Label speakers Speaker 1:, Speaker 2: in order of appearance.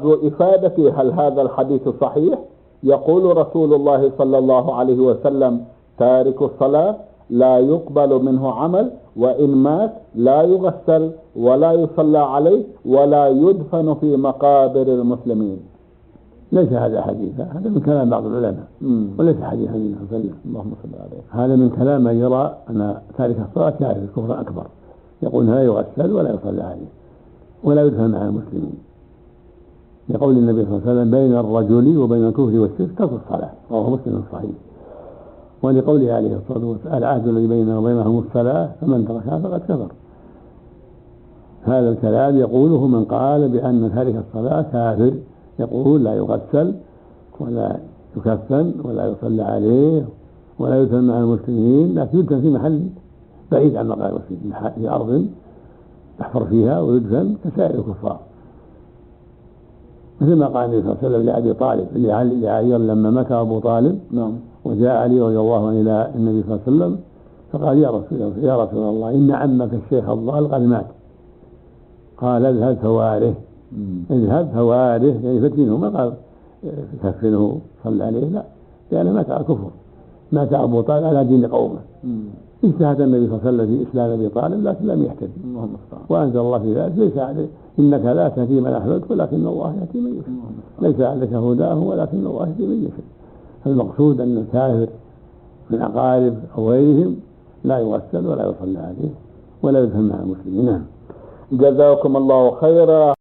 Speaker 1: إفادة هل هذا الحديث صحيح؟ يقول رسول الله صلى الله عليه وسلم: تارك الصلاة لا يقبل منه عمل، وإن مات لا يغسل ولا يصلى عليه ولا يدفن في مقابر المسلمين.
Speaker 2: ليس هذا حديثا، هذا من كلام بعض العلماء وليس حديثا النبي صلى الله عليه وسلم.
Speaker 1: اللهم صل عليه.
Speaker 2: هذا من كلام من يرى أن تارك الصلاة كافر كفرا أكبر، يقول لا يغسل ولا يصلى عليه ولا يدفن مع المسلمين، لقول النبي صلى الله عليه وسلم: بين الرجل وبين الكفر والشرك ترك الصلاة، رواه مسلم الصحيح. ولقوله عليه الصلاة والسلام: العهد الذي بيننا وبينهم الصلاة فمن تركها فقد كفر. هذا الكلام يقوله من قال بأن تارك الصلاة كافر، يقول لا يغسل ولا يكفن ولا يصلى عليه ولا يدفن مع المسلمين، لكن يدفن في محل بعيد عن مقام المسلمين، في أرض يحفر فيها ويدفن كسائر الكفار، مثل ما قال النبي صلى الله عليه وسلم لأبي طالب لعلي لما مات أبو طالب وجاء علي رضي الله عنه إلى النبي صلى الله عليه وسلم فقال: يا رسول الله، إن عمك الشيخ الضال قد مات. قال: اذهب فواره، اذهب فواره، يعني فتنه، ما قال كفنه صلى عليه، لا، لأنه مات على الكفر، مات أبو طالب على دين قومه. اجتهد النبي صلى الله عليه وسلم في إسلام أبي طالب لكن لم يهتدي، وأنزل الله في ذلك: ليس عليه إنك لا تهدي من أحببت ولكن الله يهدي من يشاء، ليس عليك هداهم ولكن الله يهدي من يشاء. فالمقصود أن الكافر من أقارب أو غيرهم لا يغسل ولا يصلى عليه ولا يدفن مع المسلمين.
Speaker 1: جزاكم الله خيرا.